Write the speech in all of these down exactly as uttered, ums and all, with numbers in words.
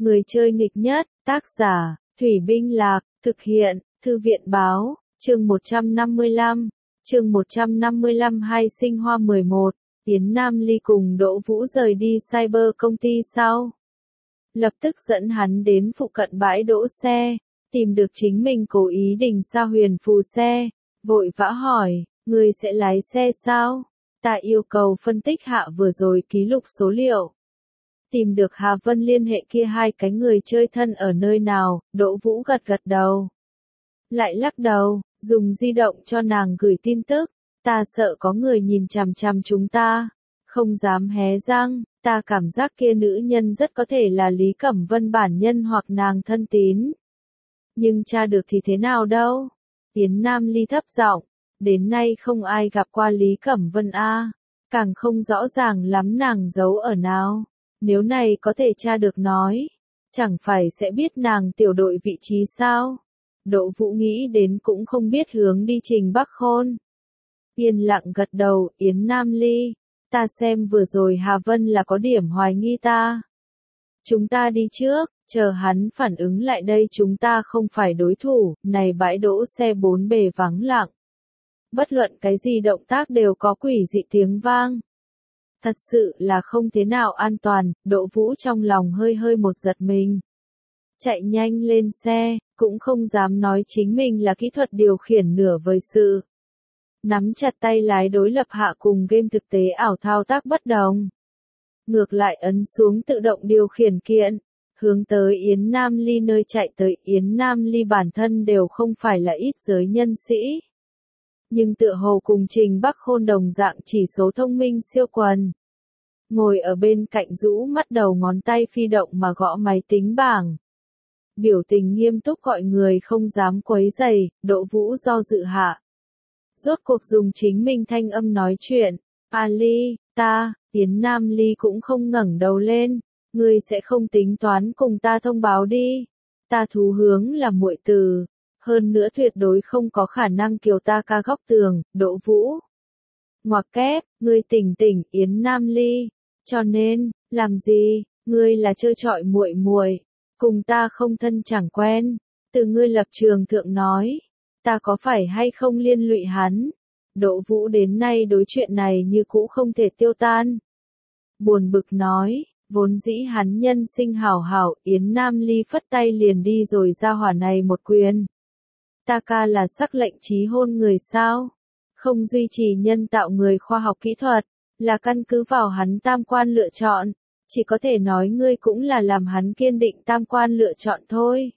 Người chơi nghịch nhất, tác giả, Thủy Binh Lạc, thực hiện, Thư viện Báo, chương một trăm năm mươi lăm, chương một trăm năm mươi lăm Hai sinh hoa mười một, Yến Nam Ly cùng Đỗ Vũ rời đi cyber công ty sau. Lập tức dẫn hắn đến phụ cận bãi đỗ xe, tìm được chính mình cố ý đình Sa Huyền Phù xe, vội vã hỏi, người sẽ lái xe sao? Ta yêu cầu phân tích hạ vừa rồi ký lục số liệu. Tìm được Hà Vân liên hệ kia hai cái người chơi thân ở nơi nào, Đỗ Vũ gật gật đầu. Lại lắc đầu, dùng di động cho nàng gửi tin tức, ta sợ có người nhìn chằm chằm chúng ta, không dám hé răng, ta cảm giác kia nữ nhân rất có thể là Lý Cẩm Vân bản nhân hoặc nàng thân tín. Nhưng tra được thì thế nào đâu? Yến Nam Ly thấp giọng, đến nay không ai gặp qua Lý Cẩm Vân a, càng không rõ ràng lắm nàng giấu ở nào. Nếu này có thể tra được nói, chẳng phải sẽ biết nàng tiểu đội vị trí sao? Đỗ Vũ nghĩ đến cũng không biết hướng đi Trình Bắc Khôn. Yên lặng gật đầu, Yến Nam Ly, ta xem vừa rồi Hà Vân là có điểm hoài nghi ta. Chúng ta đi trước, chờ hắn phản ứng lại đây chúng ta không phải đối thủ, này bãi đỗ xe bốn bề vắng lặng. Bất luận cái gì động tác đều có quỷ dị tiếng vang. Thật sự là không thế nào an toàn, Đỗ Vũ trong lòng hơi hơi một giật mình. Chạy nhanh lên xe, cũng không dám nói chính mình là kỹ thuật điều khiển nửa vời sự. Nắm chặt tay lái đối lập hạ cùng game thực tế ảo thao tác bất đồng. Ngược lại ấn xuống tự động điều khiển kiện, hướng tới Yến Nam Ly nơi chạy tới. Yến Nam Ly bản thân đều không phải là ít giới nhân sĩ. Nhưng tựa hồ cùng Trình Bắc Khôn đồng dạng chỉ số thông minh siêu quần. Ngồi ở bên cạnh rũ mắt đầu ngón tay phi động mà gõ máy tính bảng. Biểu tình nghiêm túc gọi người không dám quấy rầy, Đỗ Vũ do dự hạ. Rốt cuộc dùng chính mình thanh âm nói chuyện, A Ly, ta, Yến Nam Ly cũng không ngẩng đầu lên, ngươi sẽ không tính toán cùng ta thông báo đi. Ta thú hướng là muội từ, hơn nữa tuyệt đối không có khả năng kiều ta ca góc tường, Đỗ Vũ. Ngoặc kép, ngươi tỉnh tỉnh, Yến Nam Ly, cho nên, làm gì, ngươi là trơ trọi muội muội, cùng ta không thân chẳng quen, từ ngươi lập trường thượng nói, ta có phải hay không liên lụy hắn? Đỗ Vũ đến nay đối chuyện này như cũ không thể tiêu tan. Buồn bực nói, vốn dĩ hắn nhân sinh hảo hảo, Yến Nam Ly phất tay liền đi rồi ra hỏa này một quyền. Ta ca là sắc lệnh chí hôn người sao? Không duy trì nhân tạo người khoa học kỹ thuật, là căn cứ vào hắn tam quan lựa chọn, chỉ có thể nói ngươi cũng là làm hắn kiên định tam quan lựa chọn thôi.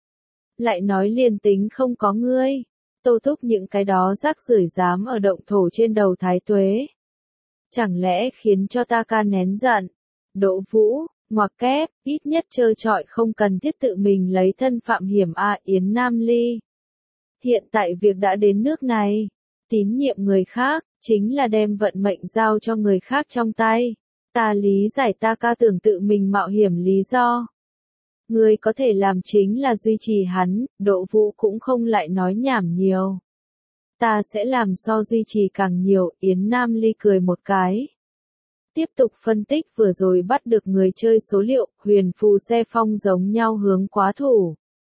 Lại nói liền tính không có ngươi, Tô Thúc những cái đó rác rưởi dám ở động thổ trên đầu Thái Tuế. Chẳng lẽ khiến cho ta ca nén giận? Đỗ Vũ, ngoặc kép, ít nhất trơ trọi không cần thiết tự mình lấy thân phạm hiểm a. Yến Nam Ly. Hiện tại việc đã đến nước này, tín nhiệm người khác, chính là đem vận mệnh giao cho người khác trong tay. Ta lý giải ta ca tưởng tự mình mạo hiểm lý do. Người có thể làm chính là duy trì hắn, Đỗ Vũ cũng không lại nói nhảm nhiều. Ta sẽ làm so duy trì càng nhiều, Yến Nam Ly cười một cái. Tiếp tục phân tích vừa rồi bắt được người chơi số liệu, huyền phù xe phong giống nhau hướng quá thủ.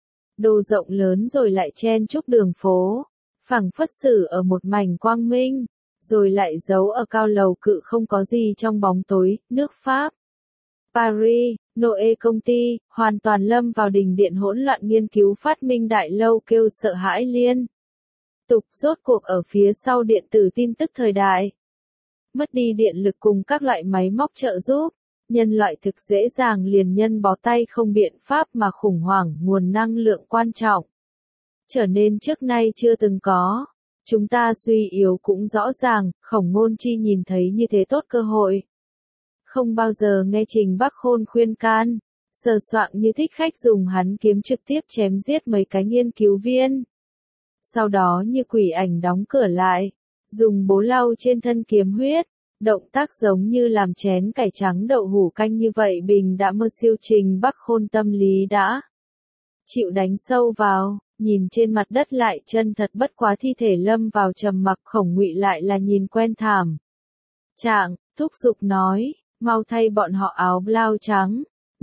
Đồ rộng lớn rồi lại chen chúc đường phố, phẳng phất xử ở một mảnh quang minh, rồi lại giấu ở cao lầu cự không có gì trong bóng tối, nước Pháp. Paris, Noe công ty, hoàn toàn lâm vào đình điện hỗn loạn nghiên cứu phát minh đại lâu kêu sợ hãi liên. Tục rốt cuộc ở phía sau điện tử tin tức thời đại. Mất đi điện lực cùng các loại máy móc trợ giúp, nhân loại thực dễ dàng liền nhân bó tay không biện pháp mà khủng hoảng nguồn năng lượng quan trọng. Trở nên trước nay chưa từng có. Chúng ta suy yếu cũng rõ ràng, Khổng Ngôn Chi nhìn thấy như thế tốt cơ hội. Không bao giờ nghe Trình Bắc Khôn khuyên can, sờ soạng như thích khách dùng hắn kiếm trực tiếp chém giết mấy cái nghiên cứu viên. Sau đó như quỷ ảnh đóng cửa lại, dùng bố lau trên thân kiếm huyết, động tác giống như làm chén cải trắng đậu hủ canh như vậy bình đã mơ siêu. Trình Bắc Khôn tâm lý đã chịu đánh sâu vào, nhìn trên mặt đất lại chân thật bất quá thi thể lâm vào trầm mặc. Khổng Ngụy lại là nhìn quen thảm trạng, thúc giục nói, mau thay bọn họ áo blau trắng,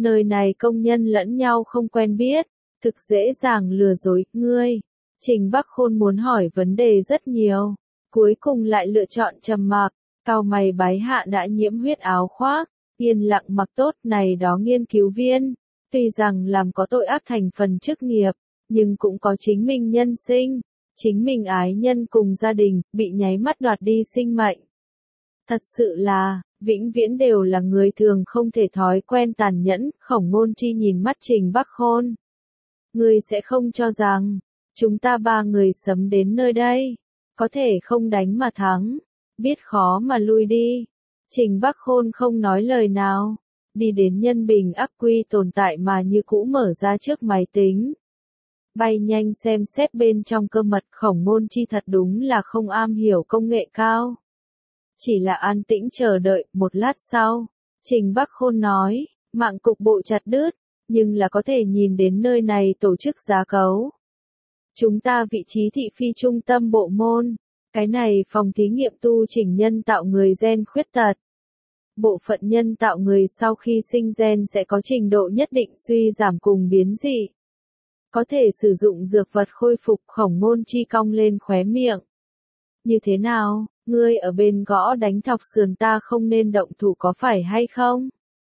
Nơi này công nhân lẫn nhau không quen biết, thực dễ dàng lừa dối, ngươi. Trình Bắc Khôn muốn hỏi vấn đề rất nhiều, cuối cùng lại lựa chọn trầm mặc, cau mày bái hạ đã nhiễm huyết áo khoác, yên lặng mặc tốt này đó nghiên cứu viên, tuy rằng làm có tội ác thành phần chức nghiệp, nhưng cũng có chính mình nhân sinh, chính mình ái nhân cùng gia đình, bị nháy mắt đoạt đi sinh mệnh. Thật sự là, vĩnh viễn đều là người thường không thể thói quen tàn nhẫn, Khổng Ngôn Chi nhìn mắt Trình Bắc Khôn. Ngươi sẽ không cho rằng, chúng ta ba người sớm đến nơi đây, có thể không đánh mà thắng, biết khó mà lui đi. Trình Bắc Khôn không nói lời nào, đi đến nhân bình ắc quy tồn tại mà như cũ mở ra trước máy tính. Bay nhanh xem xét bên trong cơ mật, Khổng Ngôn Chi thật đúng là không am hiểu công nghệ cao. Chỉ là an tĩnh chờ đợi, một lát sau, Trình Bắc Khôn nói, mạng cục bộ chặt đứt, nhưng là có thể nhìn đến nơi này tổ chức giá cấu. Chúng ta vị trí thị phi trung tâm bộ môn, cái này phòng thí nghiệm tu chỉnh nhân tạo người gen khuyết tật. Bộ phận nhân tạo người sau khi sinh gen sẽ có trình độ nhất định suy giảm cùng biến dị. Có thể sử dụng dược vật khôi phục, Khổng Ngôn Chi cong lên khóe miệng. Như thế nào, ngươi ở bên gõ đánh thọc sườn ta không nên động thủ có phải hay không?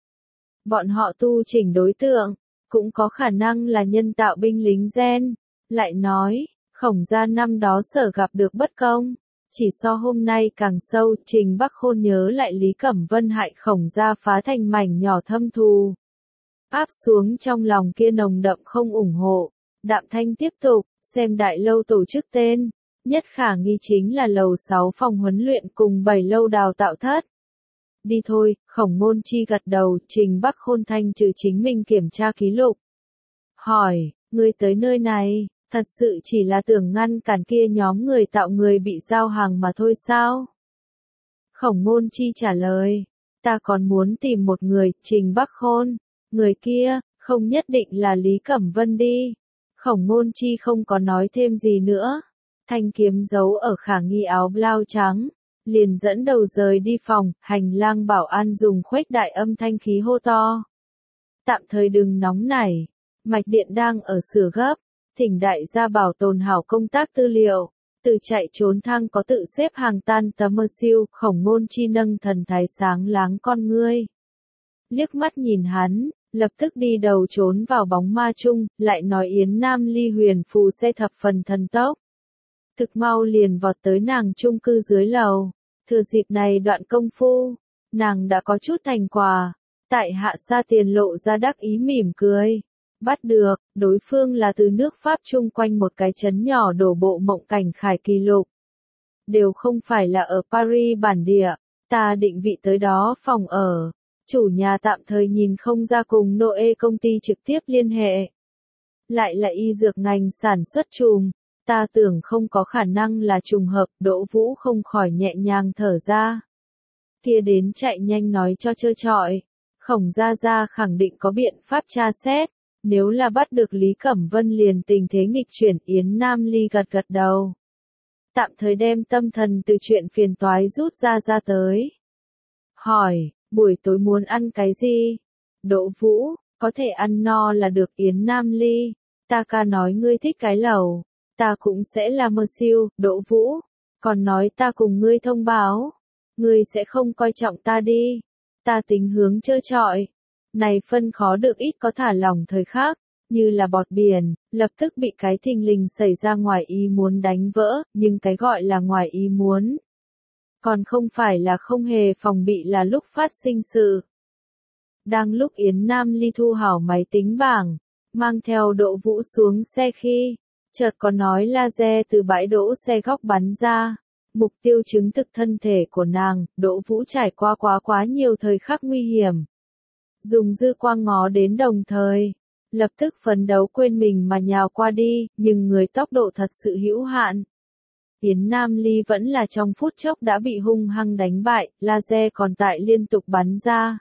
Bọn họ tu chỉnh đối tượng, cũng có khả năng là nhân tạo binh lính gen. Lại nói, Khổng gia năm đó sở gặp được bất công, chỉ so hôm nay càng sâu. Trình Bắc Khôn nhớ lại Lý Cẩm Vân hại Khổng gia phá thành mảnh nhỏ thâm thù. Áp xuống trong lòng kia nồng đậm không ủng hộ, đạm thanh tiếp tục, xem đại lâu tổ chức tên, nhất khả nghi chính là lầu sáu phòng huấn luyện cùng bảy lâu đào tạo thất. Đi thôi, Khổng Ngôn Chi gật đầu, Trình Bắc Khôn thanh trừ chính mình kiểm tra ký lục. Hỏi, ngươi tới nơi này, thật sự chỉ là tưởng ngăn cản kia nhóm người tạo người bị giao hàng mà thôi sao? Khổng Ngôn Chi trả lời, ta còn muốn tìm một người, Trình Bắc Khôn, người kia, không nhất định là Lý Cẩm Vân đi. Khổng Ngôn Chi không có nói thêm gì nữa, thanh kiếm giấu ở khả nghi áo blau trắng, liền dẫn đầu rời đi phòng, hành lang bảo an dùng khuếch đại âm thanh khí hô to. Tạm thời đừng nóng nảy, mạch điện đang ở sửa gấp, thỉnh đại gia bảo tồn hảo công tác tư liệu, từ chạy trốn thang có tự xếp hàng tan tấm mơ siêu, Khổng Ngôn Chi nâng thần thái sáng láng con ngươi. Liếc mắt nhìn hắn, lập tức đi đầu trốn vào bóng ma chung, lại nói Yến Nam Ly huyền phù xe thập phần thần tốc. Thực mau liền vọt tới nàng chung cư dưới lầu, thừa dịp này đoạn công phu, nàng đã có chút thành quả, tại hạ xa tiền lộ ra đắc ý mỉm cười. Bắt được, đối phương là từ nước Pháp chung quanh một cái trấn nhỏ đổ bộ mộng cảnh khải kỳ lục. Đều không phải là ở Paris bản địa, ta định vị tới đó phòng ở. Chủ nhà tạm thời nhìn không ra cùng Noe công ty trực tiếp liên hệ. Lại là y dược ngành sản xuất chùm, ta tưởng không có khả năng là trùng hợp, Đỗ Vũ không khỏi nhẹ nhàng thở ra. Kia đến chạy nhanh nói cho trơ trọi, Khổng gia gia khẳng định có biện pháp tra xét, nếu là bắt được Lý Cẩm Vân liền tình thế nghịch chuyển. Yến Nam Ly gật gật đầu. Tạm thời đem tâm thần từ chuyện phiền toái rút ra ra tới. Hỏi, buổi tối muốn ăn cái gì? Đỗ Vũ, có thể ăn no là được. Yến Nam Ly, ta ca nói ngươi thích cái lẩu, ta cũng sẽ là mơ siêu. Đỗ Vũ, còn nói ta cùng ngươi thông báo, ngươi sẽ không coi trọng ta đi, ta tính hướng trơ trọi. Này phân khó được ít có thả lỏng thời khắc, như là bọt biển, lập tức bị cái thình lình xảy ra ngoài ý muốn đánh vỡ, nhưng cái gọi là ngoài ý muốn. Còn không phải là không hề phòng bị là lúc phát sinh sự. Đang lúc Yến Nam Ly thu hảo máy tính bảng, mang theo Đỗ Vũ xuống xe khi, chợt có nói laser từ bãi đỗ xe góc bắn ra, mục tiêu chứng thực thân thể của nàng. Đỗ Vũ trải qua quá quá nhiều thời khắc nguy hiểm. Dùng dư quang ngó đến đồng thời, lập tức phấn đấu quên mình mà nhào qua đi, nhưng người tốc độ thật sự hữu hạn. Yến Nam Ly vẫn là trong phút chốc đã bị hung hăng đánh bại, laser còn tại liên tục bắn ra.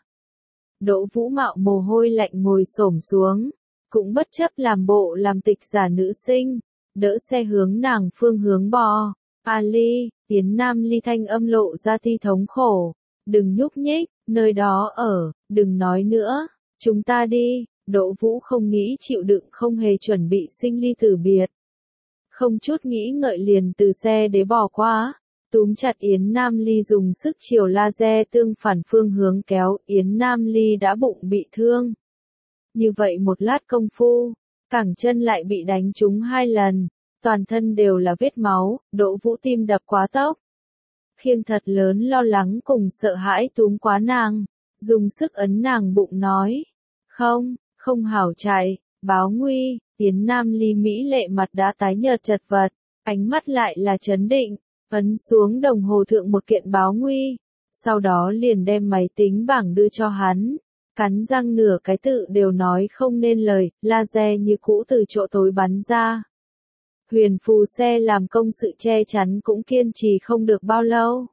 Đỗ Vũ mạo mồ hôi lạnh ngồi xổm xuống, cũng bất chấp làm bộ làm tịch giả nữ sinh, đỡ xe hướng nàng phương hướng bò. Ali, Yến Nam Ly thanh âm lộ ra ti thống khổ, đừng nhúc nhích, nơi đó ở, đừng nói nữa, Chúng ta đi, Đỗ Vũ không nghĩ chịu đựng không hề chuẩn bị sinh ly tử biệt. Không chút nghĩ ngợi liền từ xe đế bỏ qua, túm chặt Yến Nam Ly dùng sức chiều laser tương phản phương hướng kéo, Yến Nam Ly đã bụng bị thương. Như vậy một lát công phu, cẳng chân lại bị đánh trúng hai lần, toàn thân đều là vết máu, Đỗ Vũ tim đập quá tốc. Khiêng thật lớn lo lắng cùng sợ hãi túm quá nàng, dùng sức ấn nàng bụng nói. Không, không hảo chạy, báo nguy, Yến Nam Ly mỹ lệ mặt đã tái nhợt chật vật, ánh mắt lại là chấn định, ấn xuống đồng hồ thượng một kiện báo nguy, sau đó liền đem máy tính bảng đưa cho hắn, cắn răng nửa cái tự đều nói không nên lời, laser như cũ từ chỗ tối bắn ra. Huyền phù xe làm công sự che chắn cũng kiên trì không được bao lâu.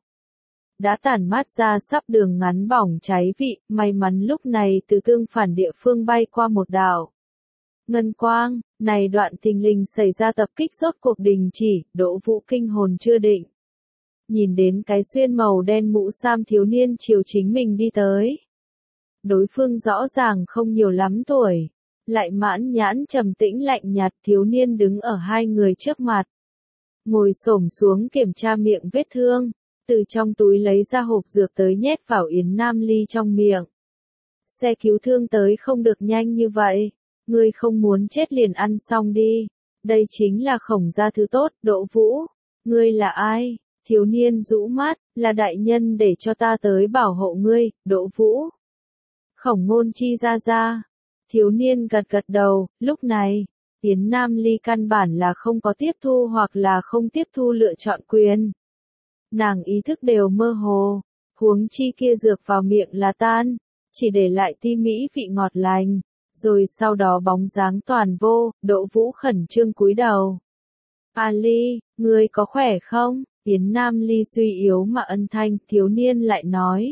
Đã tản mát ra sắp đường ngắn bỏng cháy vị, may mắn lúc này từ tương phản địa phương bay qua một đảo. Ngân quang, này đoạn thình lình xảy ra tập kích rốt cuộc đình chỉ, Đỗ Vũ kinh hồn chưa định. Nhìn đến cái xuyên màu đen mũ sam thiếu niên chiều chính mình đi tới. Đối phương rõ ràng không nhiều lắm tuổi, lại mãn nhãn trầm tĩnh lạnh nhạt, thiếu niên đứng ở hai người trước mặt. Ngồi xổm xuống kiểm tra miệng vết thương, từ trong túi lấy ra hộp dược tới nhét vào Yến Nam Ly trong miệng. Xe cứu thương tới không được nhanh như vậy, ngươi không muốn chết liền ăn xong đi, đây chính là Khổng gia thứ tốt, Đỗ Vũ. Ngươi là ai? Thiếu niên rũ mắt, là đại nhân để cho ta tới bảo hộ ngươi, Đỗ Vũ. Khổng Ngôn Chi ra ra. Thiếu niên gật gật đầu, lúc này, Yến Nam Ly căn bản là không có tiếp thu hoặc là không tiếp thu lựa chọn quyền. Nàng ý thức đều mơ hồ, huống chi kia dược vào miệng là tan, chỉ để lại ti mỹ vị ngọt lành, rồi sau đó bóng dáng toàn vô, Đỗ Vũ khẩn trương cúi đầu. A Ly, ngươi có khỏe không? Yến Nam Ly suy yếu mà ân thanh, thiếu niên lại nói.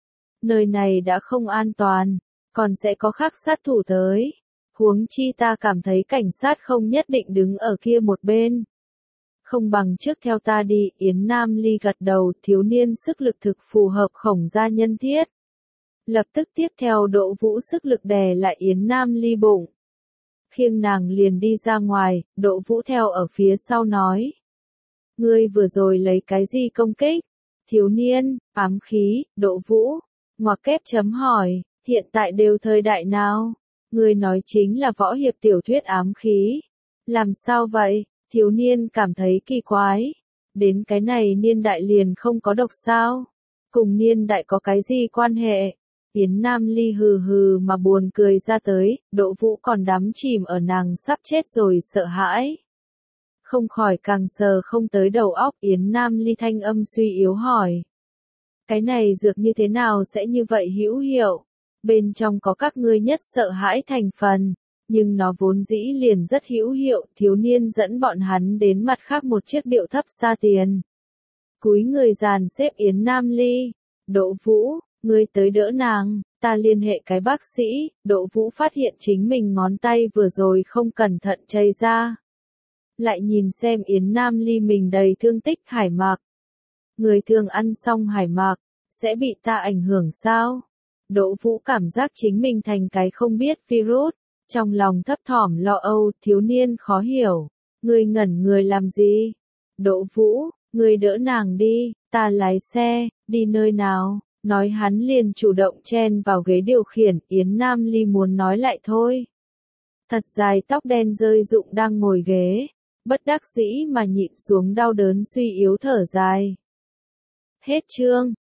Nơi này đã không an toàn, còn sẽ có khác sát thủ tới. Huống chi ta cảm thấy cảnh sát không nhất định đứng ở kia một bên. Không bằng trước theo ta đi, Yến Nam Ly gật đầu, thiếu niên sức lực thực phù hợp Khổng gia nhân thiết. Lập tức tiếp theo Đỗ Vũ sức lực đè lại Yến Nam Ly bụng. Khiêng nàng liền đi ra ngoài, Đỗ Vũ theo ở phía sau nói. Ngươi vừa rồi lấy cái gì công kích? Thiếu niên, ám khí, Đỗ Vũ. Ngoặc kép chấm hỏi, hiện tại đều thời đại nào? Ngươi nói chính là võ hiệp tiểu thuyết ám khí. Làm sao vậy? Thiếu niên cảm thấy kỳ quái. Đến cái này niên đại liền không có độc sao? Cùng niên đại có cái gì quan hệ? Yến Nam Ly hừ hừ mà buồn cười ra tới, Đỗ Vũ còn đắm chìm ở nàng sắp chết rồi sợ hãi. Không khỏi càng sờ không tới đầu óc, Yến Nam Ly thanh âm suy yếu hỏi. Cái này dược như thế nào sẽ như vậy hữu hiệu? Bên trong có các ngươi nhất sợ hãi thành phần, nhưng nó vốn dĩ liền rất hữu hiệu, thiếu niên dẫn bọn hắn đến mặt khác một chiếc điệu thấp xa tiền. Cúi người dàn xếp Yến Nam Ly, Đỗ Vũ, ngươi tới đỡ nàng, ta liên hệ cái bác sĩ, Đỗ Vũ phát hiện chính mình ngón tay vừa rồi không cẩn thận chảy ra. Lại nhìn xem Yến Nam Ly mình đầy thương tích hải mạc. Người thường ăn xong hải mạc, sẽ bị ta ảnh hưởng sao? Đỗ Vũ cảm giác chính mình thành cái không biết virus, trong lòng thấp thỏm lo âu, thiếu niên khó hiểu. Ngươi ngẩn người làm gì? Đỗ Vũ, ngươi đỡ nàng đi, ta lái xe, đi nơi nào? Nói hắn liền chủ động chen vào ghế điều khiển, Yến Nam Ly muốn nói lại thôi. Thật dài tóc đen rơi rụng đang ngồi ghế, bất đắc dĩ mà nhịn xuống đau đớn suy yếu thở dài. Hết chương.